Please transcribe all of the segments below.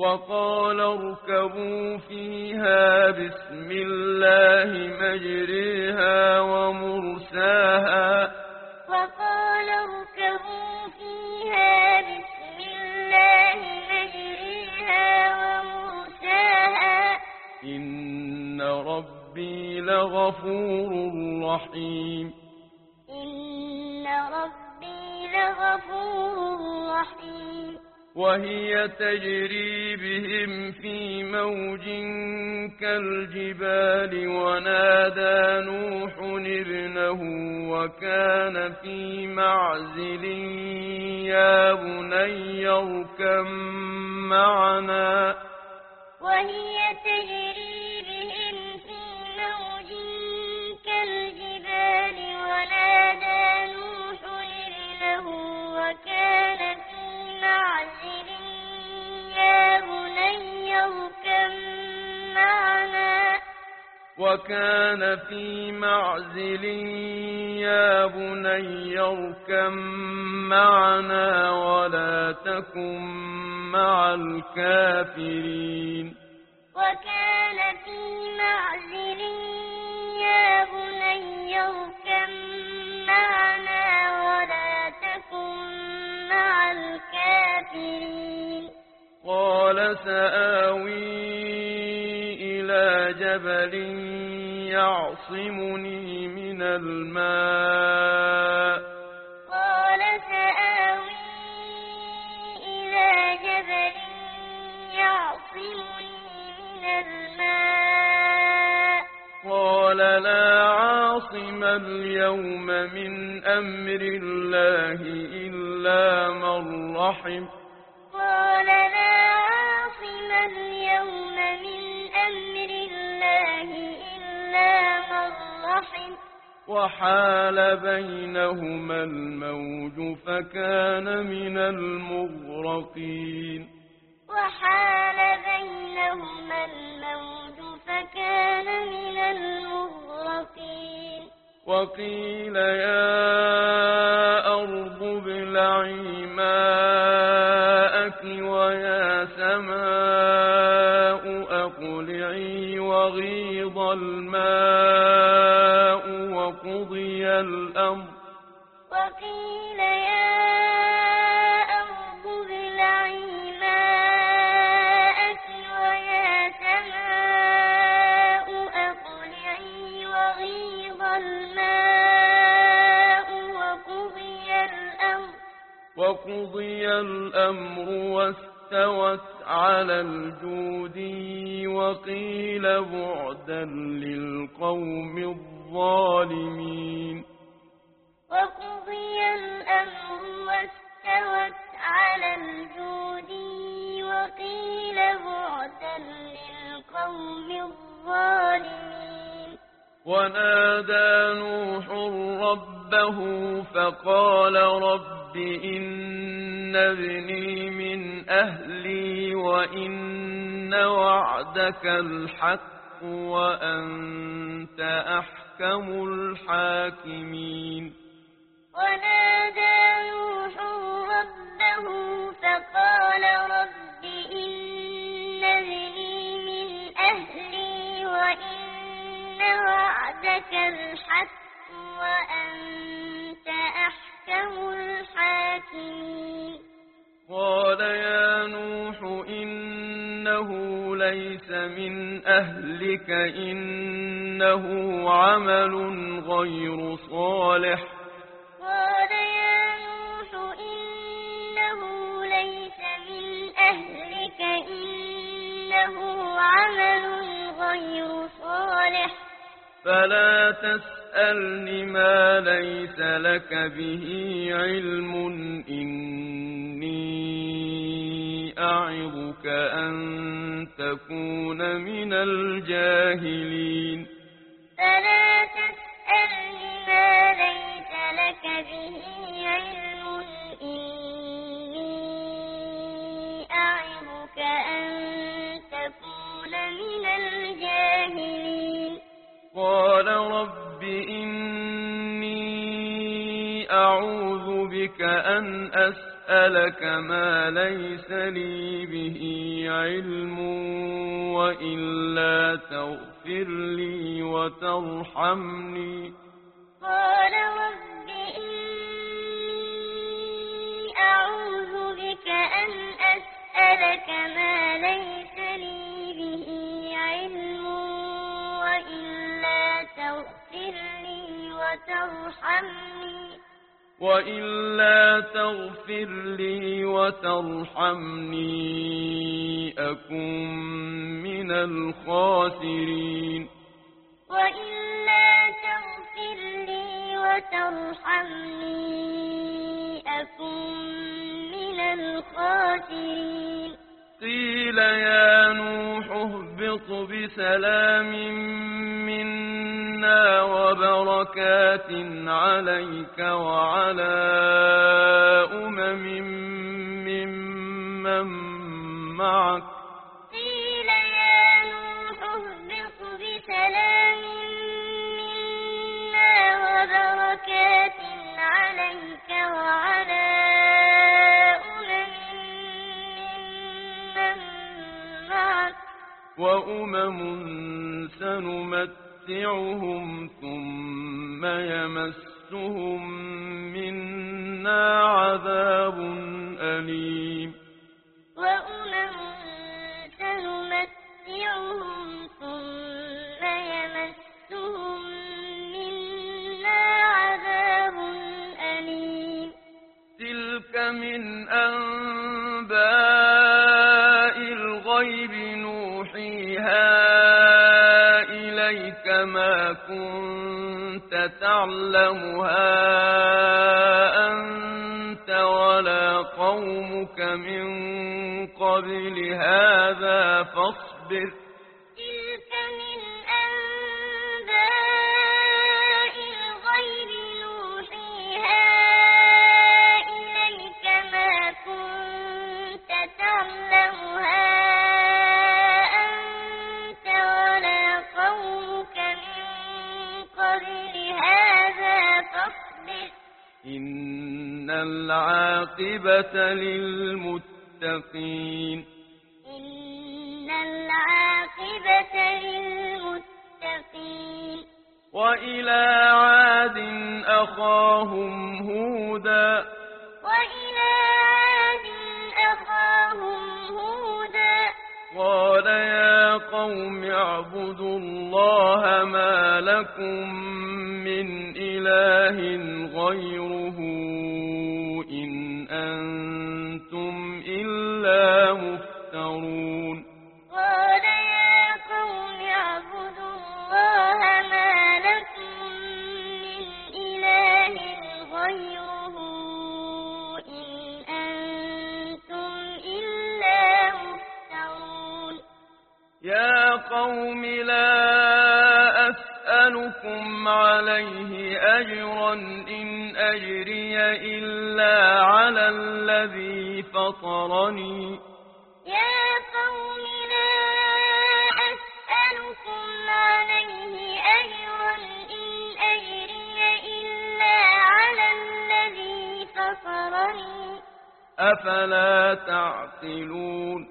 وقال اركبوا فيها بسم الله مجريها ومرساها وقال اركبوا فيها بسم الله مجريها ومرساها إن ربي لغفور رحيم إن ربي لغفور رحيم وهي تجري بهم في موج كالجبال ونادى نوح ابنه وكان في معزل يا بني اركب معنا وهي تجري بهم في موج كالجبال ونادى نوح ابنه وكان في معزل يا بني اركب معنا وكان في معزل يا بني اركب معنا ولا تكن مع الكافرين وكان في معزل يا بني اركب معنا ولا تكن مع الكافرين قال سآوي إلى جبل يعصمني من الماء قال سآوي إلى جبل يعصمني من الماء قال لا عاصم اليوم من أمر الله إلا من رحم قال لا عاصم اليوم من أمر الله إلا من رحم وحال بينهما الموج فكان من المغرقين وحال بينهما الموج فكان من المغرقين وقيل يا أرض ابلعي ماءك ويا سماء أقلعي وغيض الماء وقضي الأمر وقيل يا أرض ابلعي ماءك ويا سماء أقلعي وغيض الماء وقضي الأمر واستوت على الجودي وقيل بعدا للقوم الظالمين وقضي الأمر واستوت على الجودي وقيل بعدا للقوم الظالمين ونادى نوح ربه فقال رب إن ابني من أهلي وإن وعدك الحق وأنت أحكم الحاكمين ونادى نوح ربه فقال رب إن ابني من أهلي وإن وعدك الحق وأنت أحكم الحاكمين قال يا نوح إنه ليس من أهلك إنه عمل غير صالح قال يا نوح إنه ليس من أهلك إنه عمل غير صالح فلا تسألني ما ليس لك به علم إني أعظك أن تكون من الجاهلين فلا تسألني ما ليس لك به علم إني أعظك أن تكون من الجاهلين قال رب إني أعوذ بك أن أسأل أسألك ما ليس لي به علم وإلا تغفر لي وترحمني. قال رب إني أعوذ بك أن أسألك ما ليس لي به علم وإلا تغفر لي وترحمني أكن من الخاسرين. قيل يا نوح اهبط بسلام منا وبركات عليك وعلى أمم ممن معك. قيل يا نوح اهبط بسلام منا وبركات عليك وعلى وأمم سنمتعهم ثم يمسهم منا عذاب أليم. وأمم سنمتعهم ثم يمسهم منا عذاب أليم. تلك من أنباء الغيب نوحيها إليك ما كنت تعلمها أنت ولا قومك من قبل هذا فاصبر. تلك من أنباء الغيب نوحيها إليك ما كنت تعلمها أنت ولا قومك من قبل هذا فاصبر. إن العاقبة للمتقين. إن العاقبة للمتقين. وإلى عاد أخاهم هودا. قال يا قوم اعبدوا الله ما لكم من إله غيره إن أنتم إلا مفترون. قال يا قوم اعبدوا الله ما لكم من إله غيره إن أنتم إلا مفترون. يا قوم لا أسألكم عليه أجرا إن أجري إلا على الذي فطرني. يا قوم لا أسألكم عليه أجرا إن أجري إلا على الذي فطرني. أفلا تعقلون.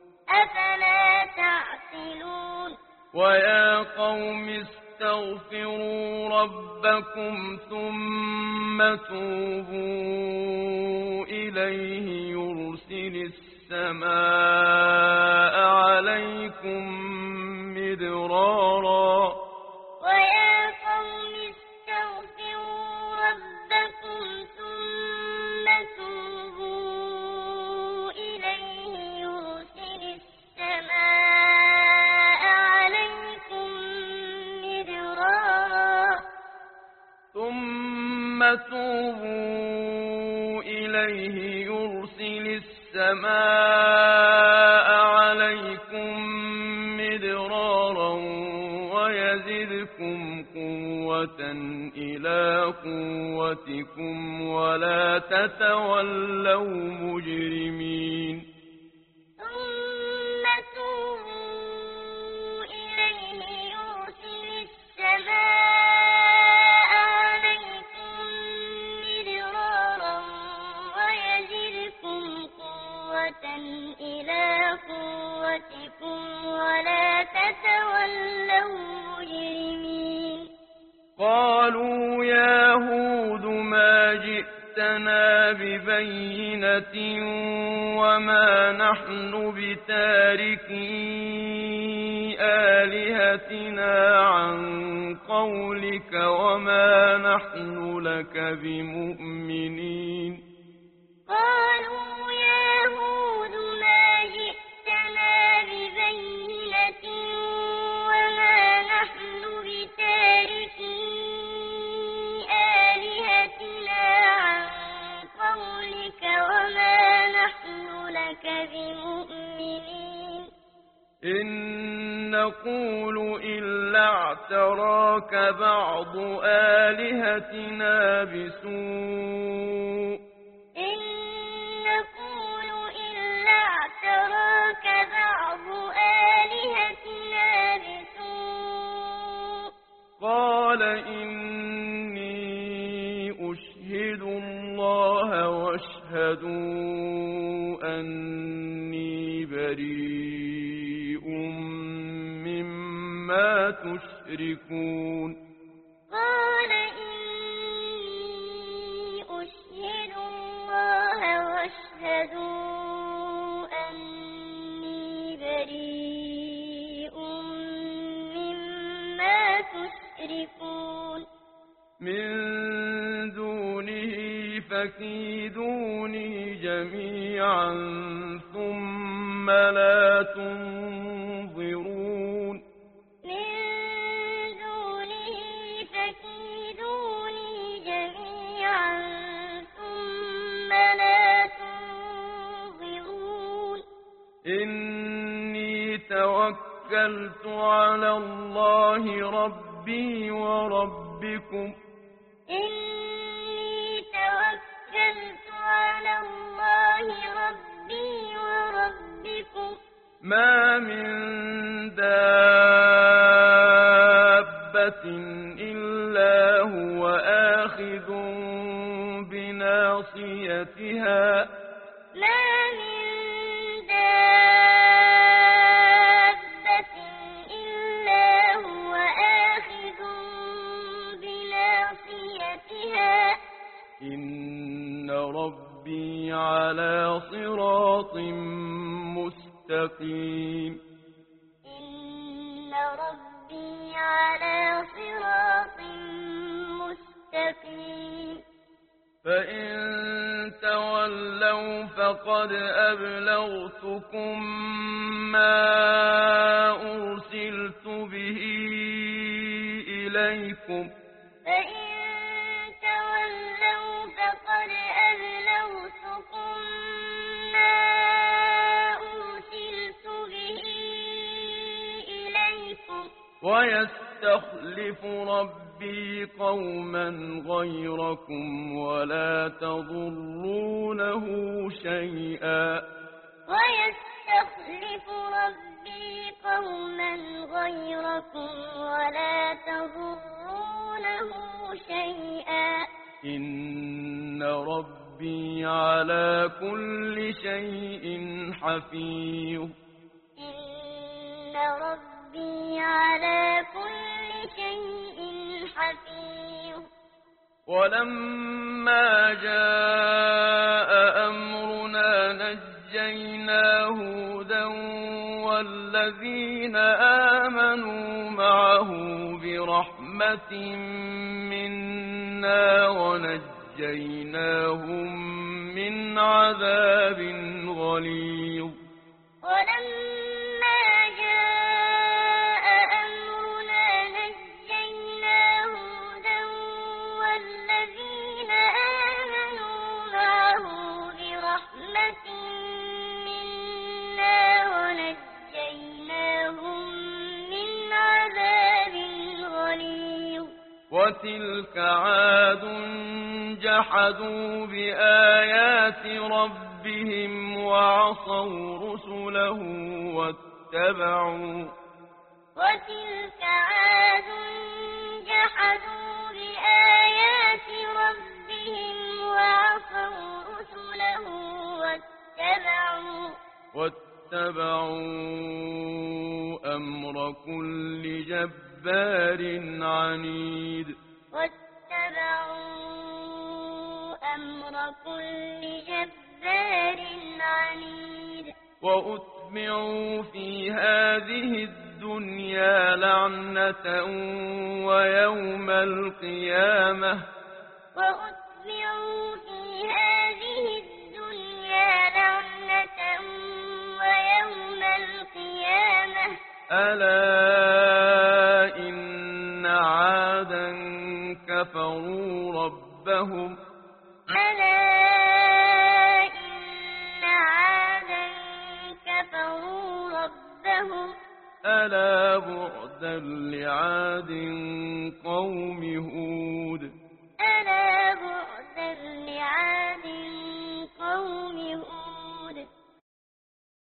ويا قوم استغفروا ربكم ثم توبوا إليه يرسل السماء عليكم مدرارا. ويا قوم استغفروا ربكم ثم توبوا إليه يرسل السماء عليكم مدرارا. ثم توبوا إليه يرسل السماء عليكم مدرارا ويزدكم قوة إلى قوتكم ولا تتولوا مجرمين. ثم توبوا إليه يرسل السماء عليكم مدرارا ويزدكم نحن بتاركي آلهتنا عن قولك وما نحن لك بمؤمنين قالوا يا هود ما جئتنا ببينة وما نحن بتاركي آلهتنا عن قولك وما نحن لك بمؤمنين إن نقول إلا اعتراك بعض آلهتنا بسوء إن نقول إلا اعتراك بعض آلهتنا بسوء قال إني أشهد الله واشهدوا أني بريء مما تشركون قال إني أشهد الله واشهدوا أني بريء مما تشركون من دونه فكيدوني جميعا ثم لا تنظرون من دونه فكيدوني جميعا ثم لا تنظرون إني توكلت على الله ربي وربكم إني توكلت على الله ربي وربكم ما من دابة إلا هو آخذ بناصيتها ما من دابة إلا هو آخذ بناصيتها إن ربي على صراط مستقيم إن ربي على صراط مستقيم فإن تولوا فقد أبلغتكم ما أرسلت به إليكم فإن تولوا فقد أبلغتكم ما أرسلت به إليكم ويستخلف ربي قوما غيركم ولا تضرونه شيئا ويستخلف ربي قوما غيركم ولا تضرونه شيئا إن ربي على كل شيء حفيظ إن ربي على كل شيء حفيظ ولما جاء أمرنا نجينا هودا والذين آمنوا معه برحمة منا ونجيناهم من عذاب غليظ ولما جاء أمرنا نجينا هودا والذين آمنوا معه برحمة منا ونجيناهم من عذاب غليظ وتلك عاد جحدوا بآيات ربهم وعصوا رسله واتبعوا وتلك عاد جحدوا بآيات ربهم وعصوا رسله واتبعوا أمر كل جبار عنيد واتبعوا أمر كل جبار عنيد وأتبعوا في هذه الدنيا لعنة ويوم القيامة وأتبعوا في هذه الدنيا لعنة ويوم القيامة ألا إن عادا كفروا ربهم ألا إن عادا كفروا ربهم ألا بعدا لعاد قوم هود ألا بعدا لعاد